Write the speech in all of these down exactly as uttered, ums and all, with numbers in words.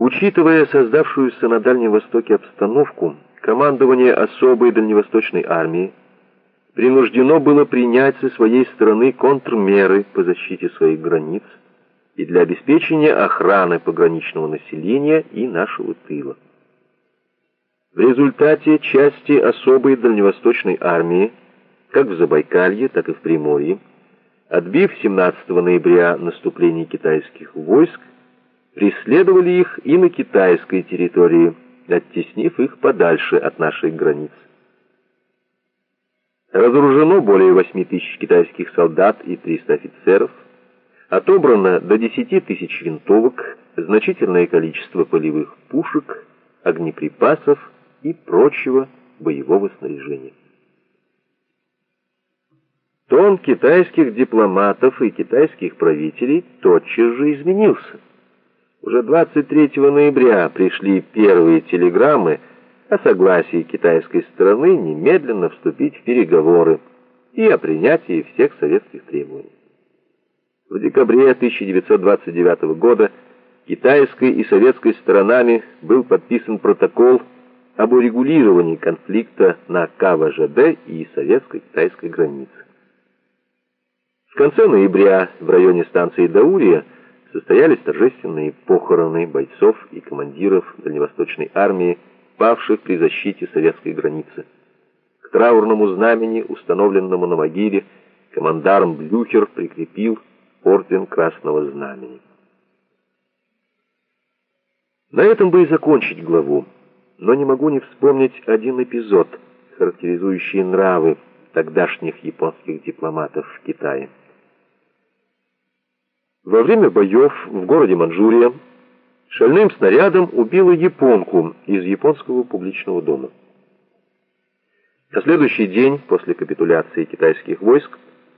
Учитывая создавшуюся на Дальнем Востоке обстановку, командование особой дальневосточной армии принуждено было принять со своей стороны контрмеры по защите своих границ и для обеспечения охраны пограничного населения и нашего тыла. В результате части особой дальневосточной армии, как в Забайкалье, так и в Приморье, отбив семнадцатого ноября наступление китайских войск, преследовали их и на китайской территории, оттеснив их подальше от наших границ. Разоружено более восьми тысяч китайских солдат и триста офицеров, отобрано до десяти тысяч винтовок, значительное количество полевых пушек, огнеприпасов и прочего боевого снаряжения. Тон китайских дипломатов и китайских правителей тотчас же изменился. Уже двадцать третьего ноября пришли первые телеграммы о согласии китайской стороны немедленно вступить в переговоры и о принятии всех советских требований. В декабре тысяча девятьсот двадцать девятого года китайской и советской сторонами был подписан протокол об урегулировании конфликта на ка вэ жэ дэ и советско-китайской границе. В конце ноября в районе станции Даурия состоялись торжественные похороны бойцов и командиров Дальневосточной армии, павших при защите советской границы. К траурному знамени, установленному на могиле, командарм Блюхер прикрепил орден Красного Знамени. На этом бы и закончить главу, но не могу не вспомнить один эпизод, характеризующий нравы тогдашних японских дипломатов в Китае. Во время боев в городе Манчжурия шальным снарядом убило японку из японского публичного дома. На следующий день после капитуляции китайских войск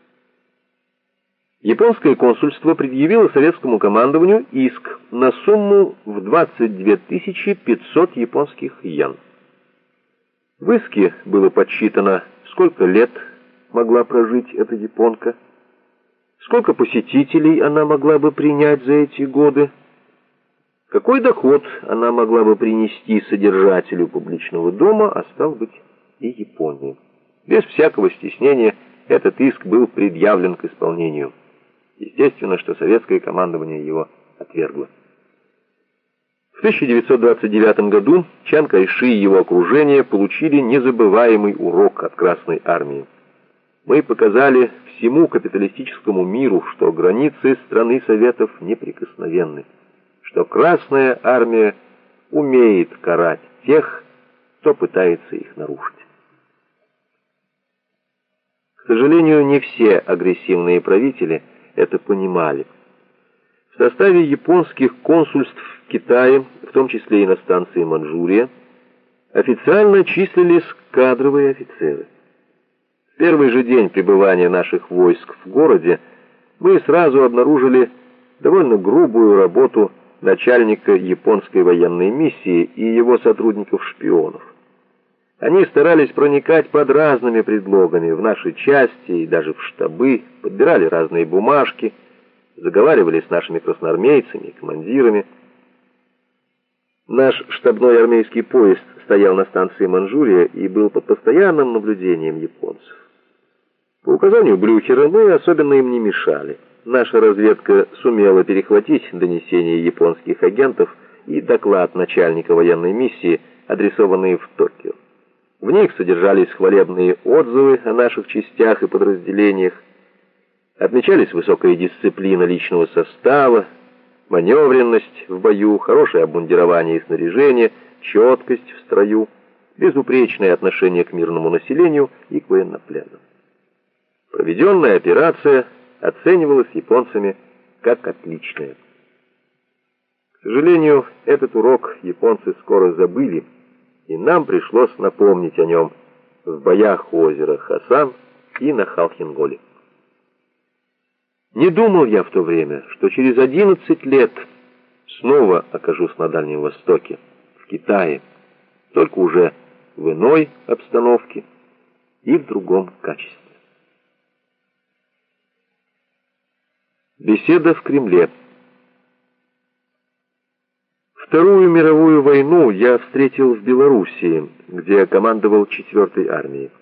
японское консульство предъявило советскому командованию иск на сумму в двадцать две тысячи пятьсот японских йен. В иске было подсчитано, сколько лет могла прожить эта японка, сколько посетителей она могла бы принять за эти годы, какой доход она могла бы принести содержателю публичного дома, а стал быть и Японии. Без всякого стеснения этот иск был предъявлен к исполнению. Естественно, что советское командование его отвергло. В тысяча девятьсот двадцать девятом году Чан Кайши и его окружение получили незабываемый урок от Красной армии. Мы показали всему капиталистическому миру, что границы страны Советов неприкосновенны, что Красная армия умеет карать тех, кто пытается их нарушить. К сожалению, не все агрессивные правители это понимали. В составе японских консульств в Китае, в том числе и на станции Манчжурия, официально числились кадровые офицеры. В первый же день пребывания наших войск в городе мы сразу обнаружили довольно грубую работу начальника японской военной миссии и его сотрудников-шпионов. Они старались проникать под разными предлогами в наши части и даже в штабы, подбирали разные бумажки, заговаривали с нашими красноармейцами и командирами. Наш штабной армейский поезд стоял на станции Манчжурия и был под постоянным наблюдением японцев. По указанию Блюхера мы особенно им не мешали. Наша разведка сумела перехватить донесения японских агентов и доклад начальника военной миссии, адресованные в Токио. В них содержались хвалебные отзывы о наших частях и подразделениях, отмечались высокая дисциплина личного состава, маневренность в бою, хорошее обмундирование и снаряжение, четкость в строю, безупречное отношение к мирному населению и к военнопленным. Проведенная операция оценивалась японцами как отличная. К сожалению, этот урок японцы скоро забыли, и нам пришлось напомнить о нем в боях у озера Хасан и на Халхин-Голе. Не думал я в то время, что через одиннадцать лет снова окажусь на Дальнем Востоке, в Китае, только уже в иной обстановке и в другом качестве. Беседа в Кремле. В Вторую мировую войну я встретил в Белоруссии, где командовал четвертой армией.